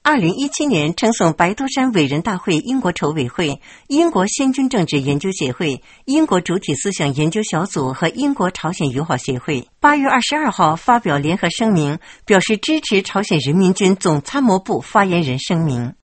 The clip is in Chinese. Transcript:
2017年呈送白都山伟人大会英国筹委会、英国先军政治研究协会、英国主体思想研究小组和英国朝鲜友好协会8月22号发表联合声明，表示支持朝鲜人民军总参谋部发言人声明。